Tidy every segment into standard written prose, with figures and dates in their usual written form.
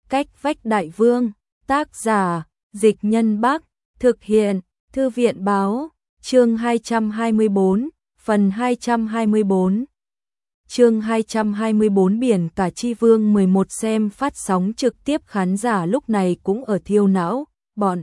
Cách vách đại vương, tác giả, Dịch Nhân Bắc, thực hiện, Thư viện báo, chương 224, phần 224. Chương 224 Biển Cả Chi Vương 11 xem phát sóng trực tiếp khán giả lúc này cũng ở thiêu não, bọn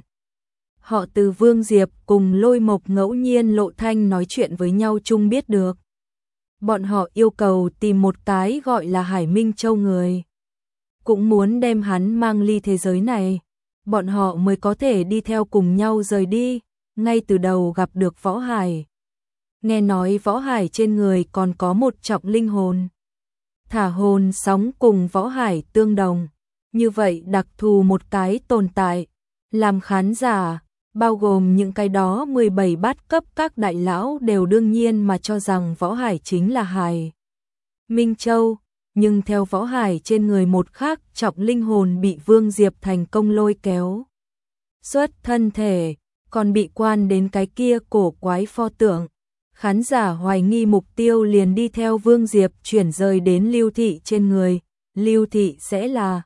họ từ Vương Diệp cùng Lôi Mộc ngẫu nhiên lộ thanh nói chuyện với nhau chung biết được. Bọn họ yêu cầu tìm một cái gọi là Hải Minh Châu người. Cũng muốn đem hắn mang ly thế giới này, bọn họ mới có thể đi theo cùng nhau rời đi, ngay từ đầu gặp được Võ Hải. Nghe nói Võ Hải trên người còn có một trọng linh hồn. Thả hồn sóng cùng Võ Hải tương đồng, như vậy đặc thù một cái tồn tại, làm khán giả, bao gồm những cái đó 17 bát cấp các đại lão đều đương nhiên mà cho rằng Võ Hải chính là Hải Minh Châu. Nhưng theo Võ Hải trên người một khác trọng linh hồn bị Vương Diệp thành công lôi kéo xuất thân thể, còn bị quan đến cái kia cổ quái pho tượng. Khán giả hoài nghi mục tiêu liền đi theo Vương Diệp chuyển rời đến Lưu Thị trên người. Lưu Thị sẽ là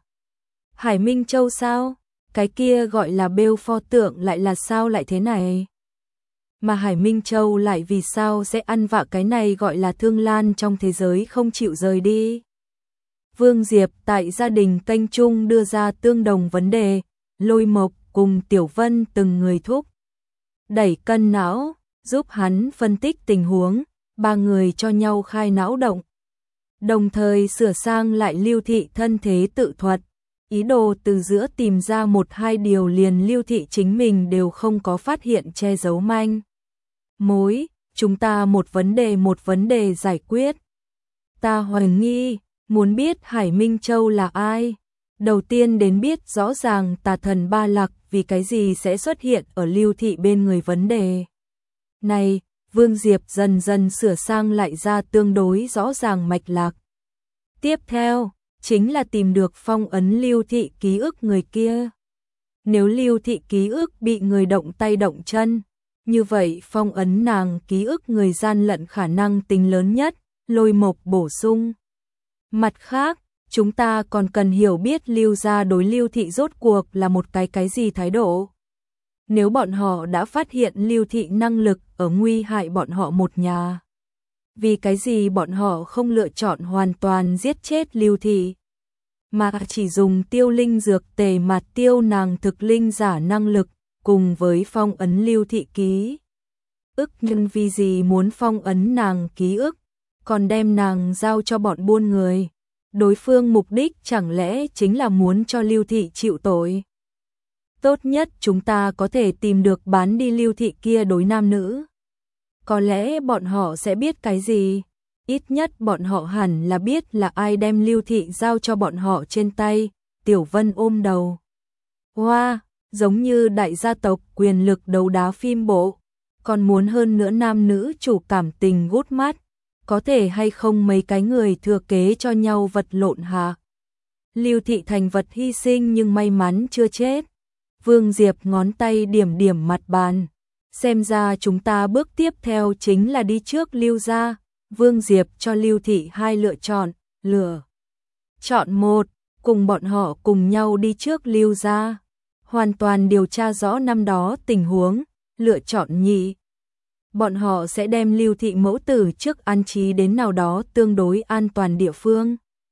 Hải Minh Châu sao? Cái kia gọi là bêu pho tượng lại là sao lại thế này? Mà Hải Minh Châu lại vì sao sẽ ăn vạ cái này gọi là Thương Lan trong thế giới không chịu rời đi? Vương Diệp tại gia đình kênh chung đưa ra tương đồng vấn đề, Lôi Mộc cùng Tiểu Vân từng người thúc đẩy cân não, giúp hắn phân tích tình huống, ba người cho nhau khai não động. Đồng thời sửa sang lại Lưu Thị thân thế tự thuật, ý đồ từ giữa tìm ra một hai điều liền Lưu Thị chính mình đều không có phát hiện che giấu manh mối, chúng ta một vấn đề giải quyết. Ta hoài nghi, muốn biết Hải Minh Châu là ai? Đầu tiên đến biết rõ ràng Tà Thần Ba Lạc vì cái gì sẽ xuất hiện ở Lưu Thị bên người vấn đề này. Vương Diệp dần dần sửa sang lại ra tương đối rõ ràng mạch lạc. Tiếp theo, chính là tìm được phong ấn Lưu Thị ký ức người kia. Nếu Lưu Thị ký ức bị người động tay động chân, như vậy phong ấn nàng ký ức người gian lận khả năng tính lớn nhất. Lôi Mộc bổ sung. Mặt khác, chúng ta còn cần hiểu biết Lưu gia đối Lưu Thị rốt cuộc là một cái gì thái độ. Nếu bọn họ đã phát hiện Lưu Thị năng lực ở nguy hại bọn họ một nhà, vì cái gì bọn họ không lựa chọn hoàn toàn giết chết Lưu Thị, mà chỉ dùng tiêu linh dược tề mặt tiêu nàng thực linh giả năng lực, cùng với phong ấn Lưu Thị ký ức. Nhưng vì gì muốn phong ấn nàng ký ức, còn đem nàng giao cho bọn buôn người? Đối phương mục đích chẳng lẽ chính là muốn cho Lưu Thị chịu tội? Tốt nhất chúng ta có thể tìm được bán đi Lưu Thị kia đối nam nữ. Có lẽ bọn họ sẽ biết cái gì? Ít nhất bọn họ hẳn là biết là ai đem Lưu Thị giao cho bọn họ trên tay. Tiểu Vân ôm đầu. Hoa, giống như đại gia tộc quyền lực đấu đá phim bộ. Còn muốn hơn nữa nam nữ chủ cảm tình gút mắt. Có thể hay không mấy cái người thừa kế cho nhau vật lộn hả? Lưu Thị thành vật hy sinh nhưng may mắn chưa chết. Vương Diệp ngón tay điểm điểm mặt bàn. Xem ra chúng ta bước tiếp theo chính là đi trước Lưu gia. Vương Diệp cho Lưu Thị hai lựa chọn. Lựa chọn một, cùng bọn họ cùng nhau đi trước Lưu gia, hoàn toàn điều tra rõ năm đó tình huống. Lựa chọn nhị, bọn họ sẽ đem Lưu Thị mẫu tử trước an trí đến nào đó tương đối an toàn địa phương.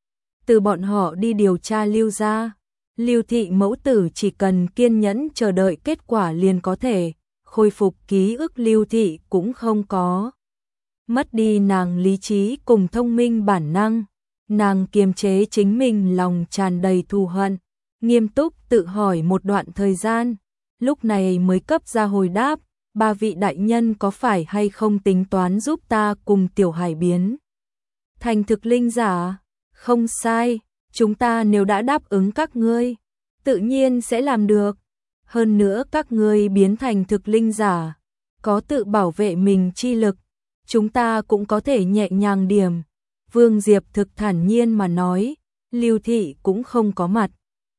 Từ bọn họ đi điều tra Lưu gia, Lưu Thị mẫu tử chỉ cần kiên nhẫn chờ đợi kết quả liền có thể khôi phục ký ức. Lưu Thị cũng không có mất đi nàng lý trí cùng thông minh bản năng. Nàng kiềm chế chính mình lòng tràn đầy thù hận, nghiêm túc tự hỏi một đoạn thời gian, lúc này mới cấp ra hồi đáp. Ba vị đại nhân có phải hay không tính toán giúp ta cùng Tiểu Hải biến thành thực linh giả? Không sai, chúng ta nếu đã đáp ứng các ngươi, tự nhiên sẽ làm được. Hơn nữa các ngươi biến thành thực linh giả, có tự bảo vệ mình chi lực, chúng ta cũng có thể nhẹ nhàng điểm. Vương Diệp thực thản nhiên mà nói. Lưu Thị cũng không có mặt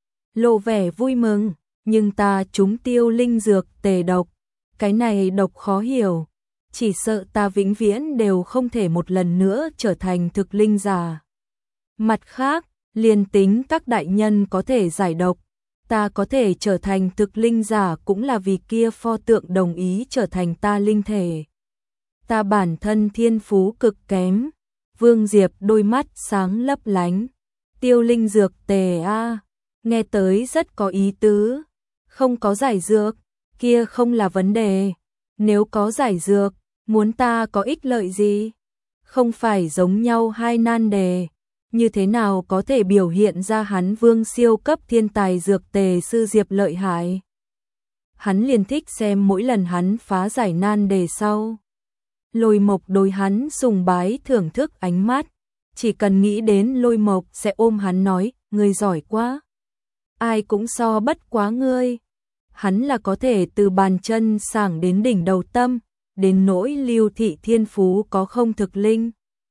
lộ vẻ vui mừng, nhưng ta trúng tiêu linh dược tề độc. Cái này độc khó hiểu, chỉ sợ ta vĩnh viễn đều không thể một lần nữa trở thành thực linh giả. Mặt khác, Liền tính các đại nhân có thể giải độc, ta có thể trở thành thực linh giả cũng là vì kia pho tượng đồng ý trở thành ta linh thể. Ta bản thân thiên phú cực kém. Vương Diệp đôi mắt sáng lấp lánh. Tiêu linh dược tề a, nghe tới rất có ý tứ. Không có giải dược, kia không là vấn đề. Nếu có giải dược, muốn ta có ích lợi gì? Không phải giống nhau hai nan đề. Như thế nào có thể biểu hiện ra hắn vương siêu cấp thiên tài dược tề sư Diệp lợi hại? Hắn liền thích xem mỗi lần hắn phá giải nan đề sau. Lôi Mộc đối hắn sùng bái thưởng thức ánh mắt, chỉ cần nghĩ đến Lôi Mộc sẽ ôm hắn nói, ngươi giỏi quá. Ai cũng so bất quá ngươi. Hắn là có thể từ bàn chân sảng đến đỉnh đầu tâm, đến nỗi Lưu Thị thiên phú có không thực linh.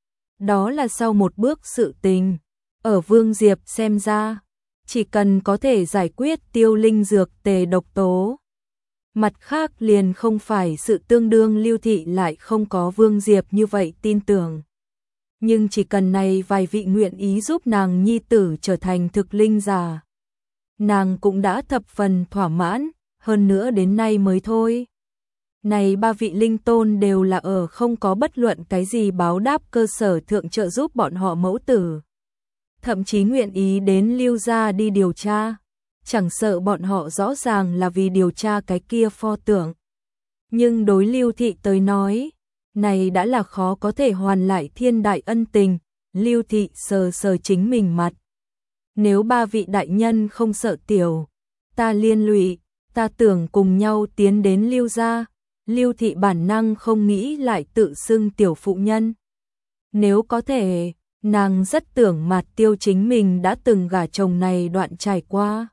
Đó là sau một bước sự tình. Ở Vương Diệp xem ra, chỉ cần có thể giải quyết tiêu linh dược tề độc tố. Mặt khác liền không phải sự tương đương Lưu Thị lại không có Vương Diệp như vậy tin tưởng. Nhưng chỉ cần này vài vị nguyện ý giúp nàng nhi tử trở thành thực linh giả. Nàng cũng đã thập phần thỏa mãn, hơn nữa đến nay mới thôi. Này ba vị linh tôn đều là ở không có bất luận cái gì báo đáp cơ sở thượng trợ giúp bọn họ mẫu tử. Thậm chí nguyện ý đến Lưu gia đi điều tra. Chẳng sợ bọn họ rõ ràng là vì điều tra cái kia pho tượng. Nhưng đối Lưu Thị tới nói, này đã là khó có thể hoàn lại thiên đại ân tình. Lưu Thị sờ sờ chính mình mặt. Nếu ba vị đại nhân không sợ tiểu, ta liên lụy, ta tưởng cùng nhau tiến đến Lưu gia. Lưu Thị bản năng không nghĩ lại tự xưng tiểu phụ nhân. Nếu có thể, nàng rất tưởng mặt tiêu chính mình đã từng gả chồng này đoạn trải qua.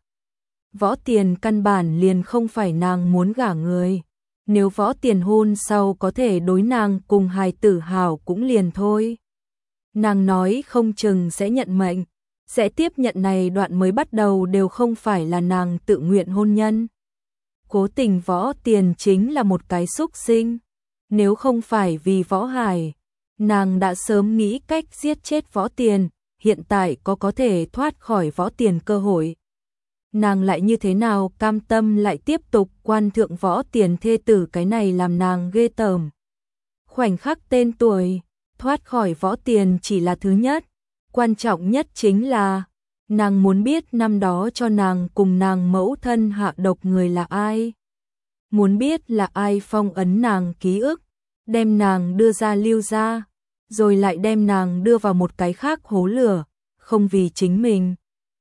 Võ Tiền căn bản liền không phải nàng muốn gả người. Nếu Võ Tiền hôn sau có thể đối nàng cùng hài tử hảo cũng liền thôi. Nàng nói không chừng sẽ nhận mệnh, sẽ tiếp nhận này đoạn mới bắt đầu đều không phải là nàng tự nguyện hôn nhân. Cố tình Võ Tiền chính là một cái xúc sinh. Nếu không phải vì Võ Hải, nàng đã sớm nghĩ cách giết chết Võ Tiền, hiện tại có thể thoát khỏi Võ Tiền cơ hội. Nàng lại như thế nào cam tâm lại tiếp tục quan thượng Võ Tiền thê tử, cái này làm nàng ghê tởm. Khoảnh khắc tên tuổi, thoát khỏi Võ Tiền chỉ là thứ nhất, quan trọng nhất chính là nàng muốn biết năm đó cho nàng cùng nàng mẫu thân hạ độc người là ai. Muốn biết là ai phong ấn nàng ký ức, đem nàng đưa ra Lưu gia, rồi lại đem nàng đưa vào một cái khác hố lửa, không vì chính mình.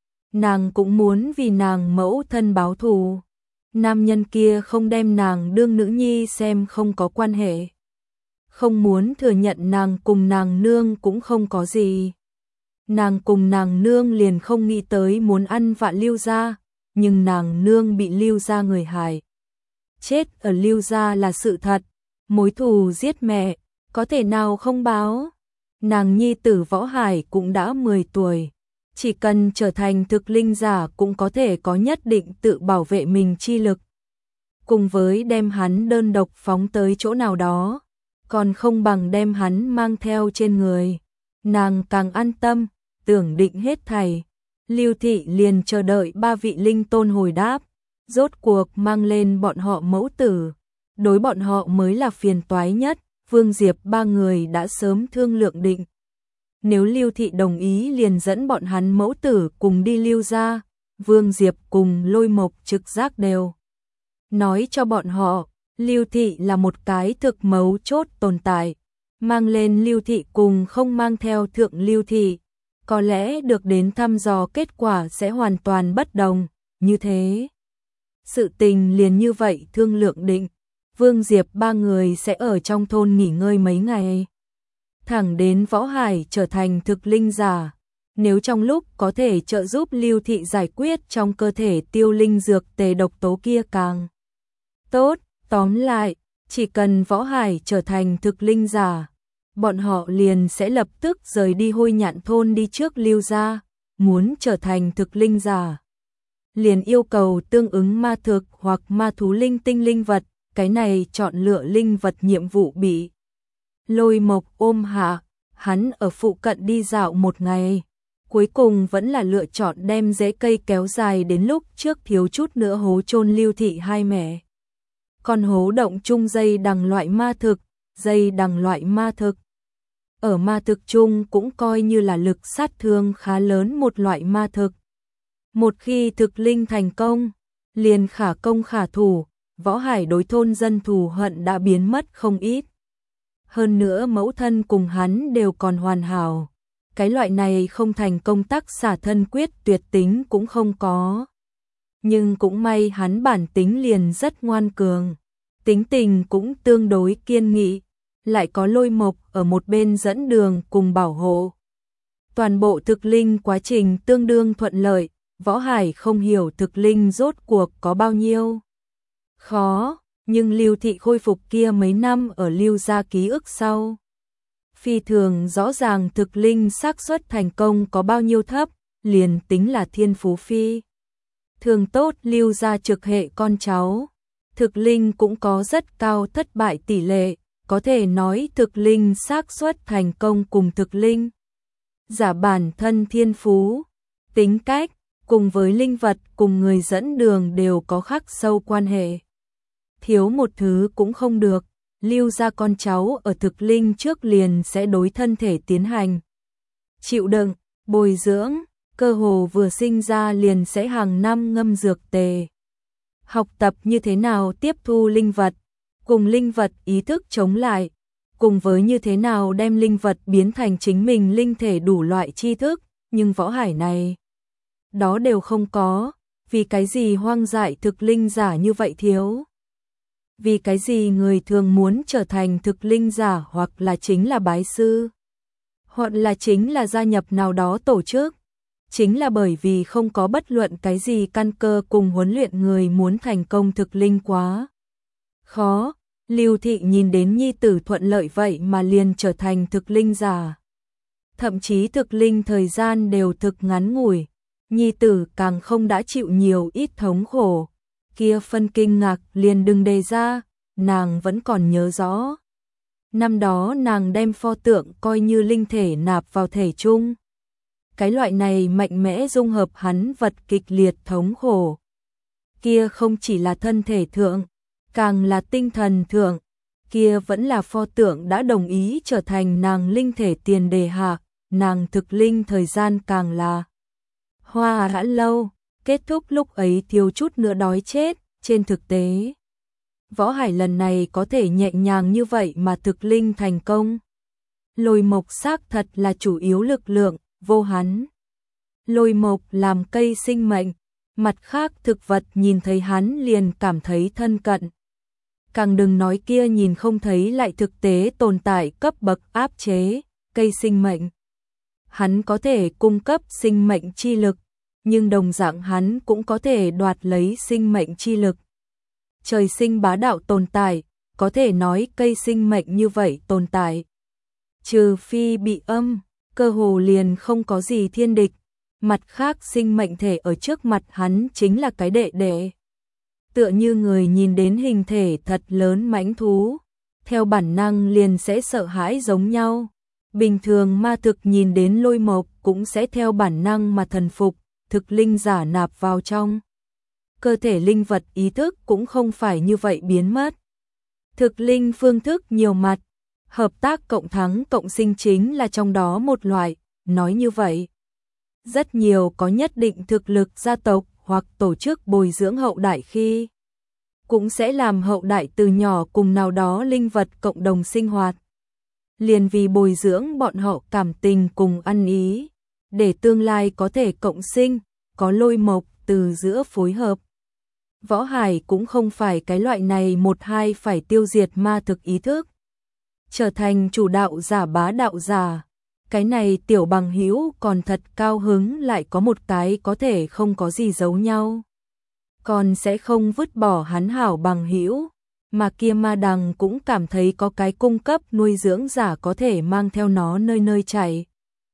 Nàng cũng muốn vì nàng mẫu thân báo thù. Nam nhân kia không đem nàng đương nữ nhi xem không có quan hệ. Không muốn thừa nhận nàng cùng nàng nương cũng không có gì. Nàng cùng nàng nương liền không nghĩ tới muốn ăn vạ Lưu gia, nhưng nàng nương bị Lưu gia người hại. Chết ở Lưu gia là sự thật, mối thù giết mẹ, có thể nào không báo. Nàng nhi tử Võ Hải cũng đã 10 tuổi, chỉ cần trở thành thực linh giả cũng có thể có nhất định tự bảo vệ mình chi lực. Cùng với đem hắn đơn độc phóng tới chỗ nào đó, còn không bằng đem hắn mang theo trên người. Nàng càng an tâm, tưởng định hết thảy. Lưu Thị liền chờ đợi ba vị linh tôn hồi đáp, rốt cuộc mang lên bọn họ mẫu tử. Đối bọn họ mới là phiền toái nhất, Vương Diệp ba người đã sớm thương lượng định. Nếu Lưu Thị đồng ý liền dẫn bọn hắn mẫu tử cùng đi Lưu gia. Vương Diệp cùng Lôi Mộc trực giác đều nói cho bọn họ, Lưu Thị là một cái thực mấu chốt tồn tại. Mang lên Lưu Thị cùng không mang theo thượng Lưu Thị, có lẽ được đến thăm dò kết quả sẽ hoàn toàn bất đồng. Như thế, sự tình liền như vậy thương lượng định. Vương Diệp ba người sẽ ở trong thôn nghỉ ngơi mấy ngày, thẳng đến Võ Hải trở thành thực linh giả. Nếu trong lúc có thể trợ giúp Lưu Thị giải quyết trong cơ thể tiêu linh dược tề độc tố kia càng tốt. Tóm lại, chỉ cần Võ Hải trở thành thực linh giả, bọn họ liền sẽ lập tức rời đi Hôi Nhạn thôn đi trước Lưu gia. Muốn trở thành thực linh giả, liền yêu cầu tương ứng ma thực hoặc ma thú linh tinh linh vật. Cái này chọn lựa linh vật nhiệm vụ bị Lôi Mộc ôm hạ, hắn ở phụ cận đi dạo một ngày. cuối cùng vẫn là lựa chọn đem rễ cây kéo dài đến lúc trước thiếu chút nữa hố chôn Lưu Thị hai mẹ. Còn hố động chung dây đằng loại ma thực, dây đằng loại ma thực. Ở ma thực chung cũng coi như là lực sát thương khá lớn một loại ma thực. Một khi thực linh thành công, liền khả công khả thủ, Võ Hải đối thôn dân thù hận đã biến mất không ít. Hơn nữa mẫu thân cùng hắn đều còn hoàn hảo. Cái loại này không thành công tác xả thân quyết tuyệt tính cũng không có. Nhưng cũng may hắn bản tính liền rất ngoan cường. Tính tình cũng tương đối kiên nghị. Lại có Lôi Mộc ở một bên dẫn đường cùng bảo hộ. Toàn bộ thực linh quá trình tương đương thuận lợi. Võ Hải không hiểu thực linh rốt cuộc có bao nhiêu khó, nhưng Lưu Thị khôi phục kia mấy năm ở Lưu gia ký ức sau. Phi thường rõ ràng thực linh xác suất thành công có bao nhiêu thấp, liền tính là thiên phú phi. Thường tốt Lưu gia trực hệ con cháu, thực linh cũng có rất cao thất bại tỷ lệ, có thể nói thực linh xác suất thành công cùng thực linh. Giả bản thân thiên phú, tính cách, cùng với linh vật cùng người dẫn đường đều có khắc sâu quan hệ. Thiếu một thứ cũng không được, Lưu gia con cháu ở thực linh trước liền sẽ đối thân thể tiến hành chịu đựng, bồi dưỡng, cơ hồ vừa sinh ra liền sẽ hàng năm ngâm dược tề. Học tập như thế nào tiếp thu linh vật, cùng linh vật ý thức chống lại, cùng với như thế nào đem linh vật biến thành chính mình linh thể đủ loại tri thức, nhưng Võ Hải này đó đều không có, vì cái gì hoang dại thực linh giả như vậy thiếu? Vì cái gì người thường muốn trở thành thực linh giả hoặc là chính là bái sư, hoặc là chính là gia nhập nào đó tổ chức, chính là bởi vì không có bất luận cái gì căn cơ cùng huấn luyện người muốn thành công thực linh quá khó. Lưu Thị nhìn đến nhi tử thuận lợi vậy mà liền trở thành thực linh giả. Thậm chí thực linh thời gian đều thực ngắn ngủi, nhi tử càng không đã chịu nhiều ít thống khổ. Kia phân kinh ngạc liền đừng đề ra, nàng vẫn còn nhớ rõ. Năm đó nàng đem pho tượng coi như linh thể nạp vào thể chung. Cái loại này mạnh mẽ dung hợp hắn vật kịch liệt thống khổ. Kia không chỉ là thân thể thượng, càng là tinh thần thượng. Kia vẫn là pho tượng đã đồng ý trở thành nàng linh thể tiền đề hạ, nàng thực linh thời gian càng là hoa đã lâu. Kết thúc lúc ấy thiếu chút nữa đói chết, trên thực tế. Võ Hải lần này có thể nhẹ nhàng như vậy mà thực linh thành công. Lôi Mộc xác thật là chủ yếu lực lượng, vô hắn. Lôi Mộc làm cây sinh mệnh, mặt khác thực vật nhìn thấy hắn liền cảm thấy thân cận. Càng đừng nói kia nhìn không thấy lại thực tế tồn tại cấp bậc áp chế, cây sinh mệnh. Hắn có thể cung cấp sinh mệnh chi lực, nhưng đồng dạng hắn cũng có thể đoạt lấy sinh mệnh chi lực. Trời sinh bá đạo tồn tại, có thể nói cây sinh mệnh như vậy tồn tại. Trừ phi bị âm, cơ hồ liền không có gì thiên địch, mặt khác sinh mệnh thể ở trước mặt hắn chính là cái đệ đệ. Tựa như người nhìn đến hình thể thật lớn mãnh thú, theo bản năng liền sẽ sợ hãi giống nhau. Bình thường ma thực nhìn đến Lôi Mộc cũng sẽ theo bản năng mà thần phục. Thực linh giả nạp vào trong cơ thể linh vật ý thức cũng không phải như vậy biến mất. Thực linh phương thức nhiều mặt, hợp tác cộng thắng cộng sinh chính là trong đó một loại, nói như vậy. Rất nhiều có nhất định thực lực gia tộc hoặc tổ chức bồi dưỡng hậu đại khi cũng sẽ làm hậu đại từ nhỏ cùng nào đó linh vật cộng đồng sinh hoạt. Liền vì bồi dưỡng bọn họ cảm tình cùng ăn ý, để tương lai có thể cộng sinh, có Lôi Mộc từ giữa phối hợp. Võ Hải cũng không phải cái loại này một hai phải tiêu diệt ma thực ý thức. Trở thành chủ đạo giả bá đạo giả. Cái này tiểu bằng hữu còn thật cao hứng lại có một cái có thể không có gì giấu nhau. Còn sẽ không vứt bỏ hắn hảo bằng hữu. Mà kia ma đằng cũng cảm thấy có cái cung cấp nuôi dưỡng giả có thể mang theo nó nơi nơi chạy.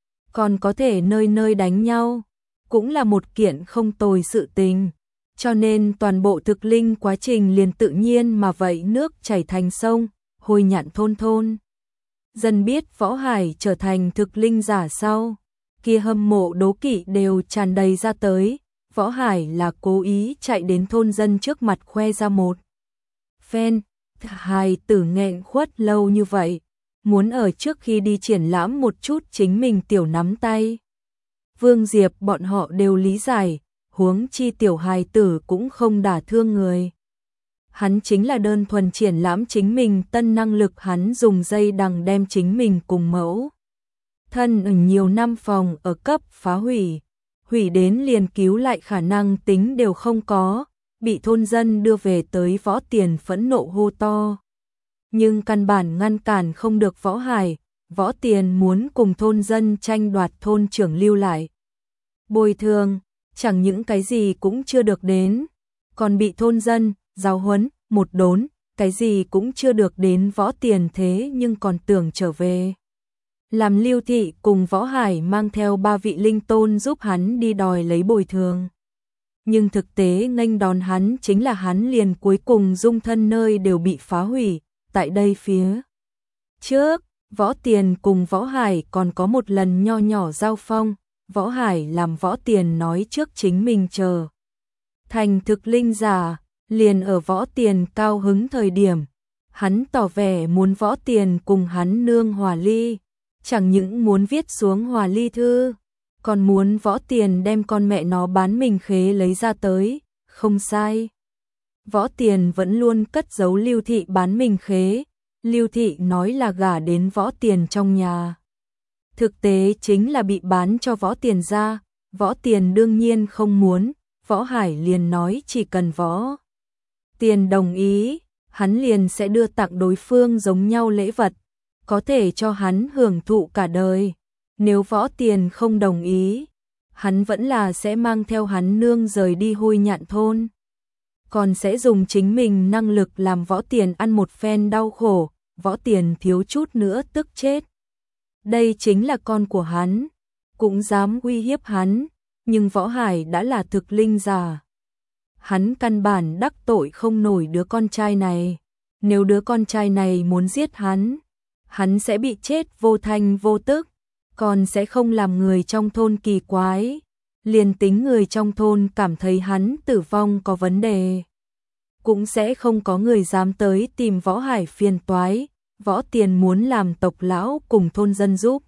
Còn có thể nơi nơi đánh nhau. Cũng là một kiện không tồi sự tình. Cho nên toàn bộ thực linh quá trình liền tự nhiên mà vậy nước chảy thành sông, hồi nhạn thôn thôn. Dần biết Võ Hải trở thành thực linh giả sau, kia hâm mộ đố kỵ đều tràn đầy ra tới. Võ Hải là cố ý chạy đến thôn dân trước mặt khoe ra một phen, hài tử nghẹn khuất lâu như vậy, muốn ở trước khi đi triển lãm một chút chính mình tiểu nắm tay. Vương Diệp bọn họ đều lý giải, huống chi tiểu hài tử cũng không đả thương người. Hắn chính là đơn thuần triển lãm chính mình tân năng lực, hắn dùng dây đằng đem chính mình cùng mẫu thân ở nhiều năm phòng ở cấp phá hủy, hủy đến liền cứu lại khả năng tính đều không có, bị thôn dân đưa về tới. Võ Tiền phẫn nộ hô to, nhưng căn bản ngăn cản không được Võ Hải. Võ Tiền muốn cùng thôn dân tranh đoạt thôn trưởng lưu lại bồi thường, chẳng những cái gì cũng chưa được đến, còn bị thôn dân giáo huấn một đốn, cái gì cũng chưa được đến. Võ Tiền thế nhưng còn tưởng trở về làm Lưu Thị, cùng Võ Hải mang theo 3 vị linh tôn giúp hắn đi đòi lấy bồi thường. Nhưng thực tế nghênh đón hắn chính là hắn liền cuối cùng dung thân nơi đều bị phá hủy. Tại đây phía trước, Võ Tiền cùng Võ Hải còn có một lần nho nhỏ giao phong. Võ Hải làm Võ Tiền nói trước chính mình chờ thành thực linh giả, liền ở Võ Tiền cao hứng thời điểm, hắn tỏ vẻ muốn Võ Tiền cùng hắn nương hòa ly, chẳng những muốn viết xuống hòa ly thư, còn muốn Võ Tiền đem con mẹ nó bán mình khế lấy ra tới. Không sai, Võ Tiền vẫn luôn cất giấu Lưu Thị bán mình khế. Lưu Thị nói là gả đến Võ Tiền trong nhà, thực tế chính là bị bán cho Võ Tiền ra. Võ Tiền đương nhiên không muốn. Võ Hải liền nói chỉ cần Võ Tiền đồng ý, hắn liền sẽ đưa tặng đối phương giống nhau lễ vật, có thể cho hắn hưởng thụ cả đời. Nếu Võ Tiền không đồng ý, hắn vẫn là sẽ mang theo hắn nương rời đi Hôi Nhạn thôn, còn sẽ dùng chính mình năng lực làm Võ Tiền ăn một phen đau khổ. Võ Tiền thiếu chút nữa tức chết. Đây chính là con của hắn, cũng dám uy hiếp hắn, nhưng Võ Hải đã là thực linh giả. Hắn căn bản đắc tội không nổi đứa con trai này. Nếu đứa con trai này muốn giết hắn sẽ bị chết vô thanh vô tức, còn sẽ không làm người trong thôn kỳ quái. Liền tính người trong thôn cảm thấy hắn tử vong có vấn đề, cũng sẽ không có người dám tới tìm Võ Hải phiền toái. Võ Tiền muốn làm tộc lão cùng thôn dân giúp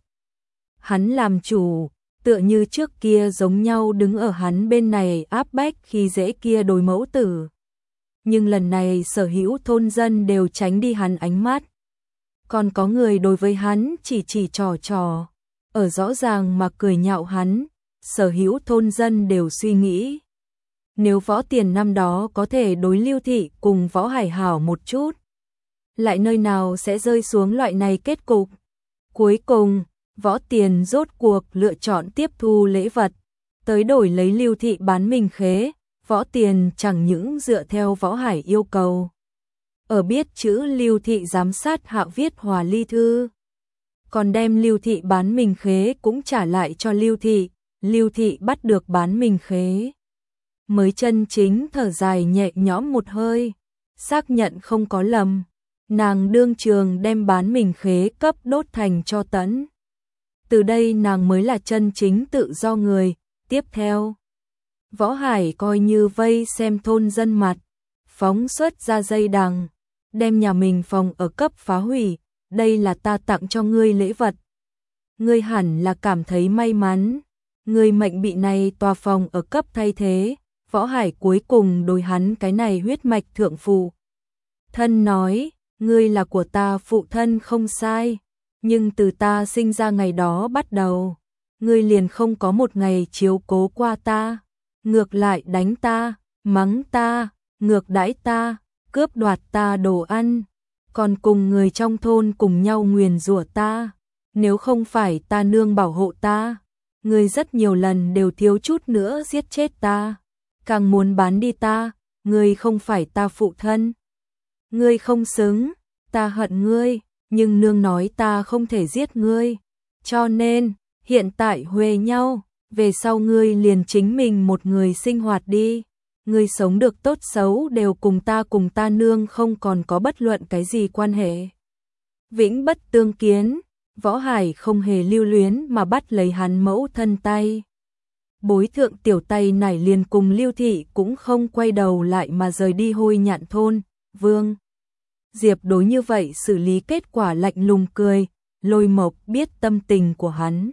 hắn làm chủ, tựa như trước kia giống nhau đứng ở hắn bên này áp bách khi dễ kia đối mẫu tử. Nhưng lần này sở hữu thôn dân đều tránh đi hắn ánh mắt, còn có người đối với hắn chỉ trò, ở rõ ràng mà cười nhạo hắn. Sở hữu thôn dân đều suy nghĩ, nếu Võ Tiền năm đó có thể đối Lưu Thị cùng Võ Hải hảo một chút, lại nơi nào sẽ rơi xuống loại này kết cục. Cuối cùng, Võ Tiền rốt cuộc lựa chọn tiếp thu lễ vật, tới đổi lấy Lưu Thị bán mình khế. Võ Tiền chẳng những dựa theo Võ Hải yêu cầu, ở biết chữ Lưu Thị giám sát hạ viết hòa ly thư, còn đem Lưu Thị bán mình khế cũng trả lại cho Lưu Thị. Lưu Thị bắt được bán mình khế, mới chân chính thở dài nhẹ nhõm một hơi, xác nhận không có lầm. Nàng đương trường đem bán mình khế cấp đốt thành tro tẫn. Từ đây nàng mới là chân chính tự do người. Tiếp theo, Võ Hải coi như vây xem thôn dân mặt, phóng xuất ra dây đằng, đem nhà mình phòng ở cấp phá hủy. Đây là ta tặng cho ngươi lễ vật, ngươi hẳn là cảm thấy may mắn, ngươi mệnh bị này tòa phòng ở cấp thay thế. Võ Hải cuối cùng đối hắn cái này huyết mạch thượng phụ thân nói, ngươi là của ta phụ thân không sai, nhưng từ ta sinh ra ngày đó bắt đầu, ngươi liền không có một ngày chiếu cố qua ta, ngược lại đánh ta, mắng ta, ngược đãi ta, cướp đoạt ta đồ ăn, còn cùng người trong thôn cùng nhau nguyền rủa ta. Nếu không phải ta nương bảo hộ ta, ngươi rất nhiều lần đều thiếu chút nữa giết chết ta, càng muốn bán đi ta. Ngươi không phải ta phụ thân, ngươi không xứng, ta hận ngươi, nhưng nương nói ta không thể giết ngươi, cho nên hiện tại huề nhau, về sau ngươi liền chính mình một người sinh hoạt đi, ngươi sống được tốt xấu đều cùng ta nương không còn có bất luận cái gì quan hệ. Vĩnh bất tương kiến. Võ Hải không hề lưu luyến mà bắt lấy hắn mẫu thân tay. Bối thượng tiểu tay nải liền cùng Lưu Thị cũng không quay đầu lại mà rời đi Hôi Nhạn thôn. Vương Diệp đối như vậy xử lý kết quả lạnh lùng cười, Lôi Mộc biết tâm tình của hắn.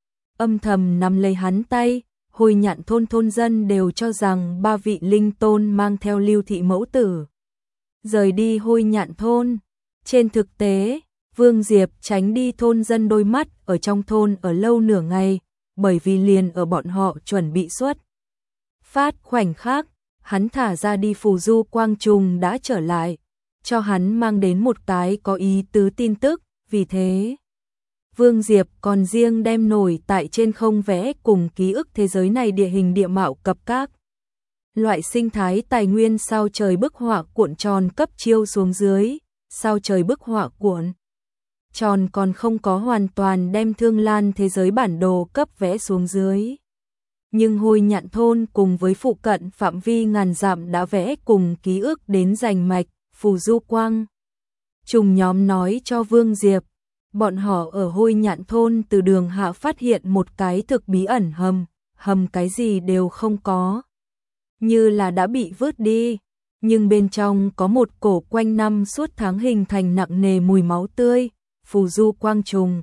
Âm thầm nắm lấy hắn tay, Hôi Nhạn thôn thôn dân đều cho rằng ba vị linh tôn mang theo Lưu Thị mẫu tử rời đi Hôi Nhạn thôn. Trên thực tế, Vương Diệp tránh đi thôn dân đôi mắt ở trong thôn ở lâu nửa ngày, bởi vì liền ở bọn họ chuẩn bị xuất phát khoảnh khắc, hắn thả ra đi phù du quang trùng đã trở lại, cho hắn mang đến một cái có ý tứ tin tức, vì thế Vương Diệp còn riêng đem nổi tại trên không vẽ cùng ký ức thế giới này địa hình địa mạo cập các loại sinh thái tài nguyên sao trời bức họa cuộn tròn cấp chiêu xuống dưới, sao trời bức họa cuộn tròn còn không có hoàn toàn đem Thương Lan thế giới bản đồ cấp vẽ xuống dưới. Nhưng Hôi Nhạn thôn cùng với phụ cận phạm vi ngàn dặm đã vẽ cùng ký ức đến rành mạch, phù du quang. Trùng nhóm nói cho Vương Diệp, bọn họ ở Hôi Nhạn thôn từ đường hạ phát hiện một cái thực bí ẩn hầm cái gì đều không có. Như là đã bị vứt đi, nhưng bên trong có một cổ quanh năm suốt tháng hình thành nặng nề mùi máu tươi, phù du quang trùng.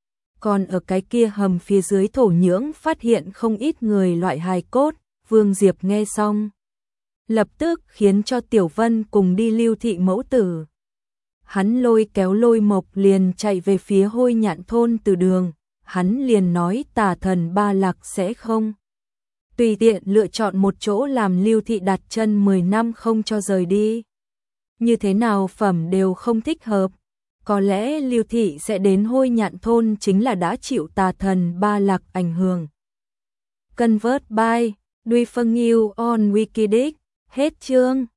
Còn ở cái kia hầm phía dưới thổ nhưỡng phát hiện không ít người loại hài cốt, Vương Diệp nghe xong. Lập tức khiến cho Tiểu Vân cùng đi Lưu Thị mẫu tử. Hắn lôi kéo Lôi Mộc liền chạy về phía Hôi Nhạn thôn từ đường, hắn liền nói Tà thần Ba Lạc sẽ không tùy tiện lựa chọn một chỗ làm Lưu Thị đặt chân 10 năm không cho rời đi. Như thế nào phẩm đều không thích hợp. Có lẽ Lưu Thị sẽ đến Hôi Nhạn thôn chính là đã chịu Tà thần Ba Lạc ảnh hưởng. Convert by Duy Phân Nghiêu on Wikidic. Hết chương.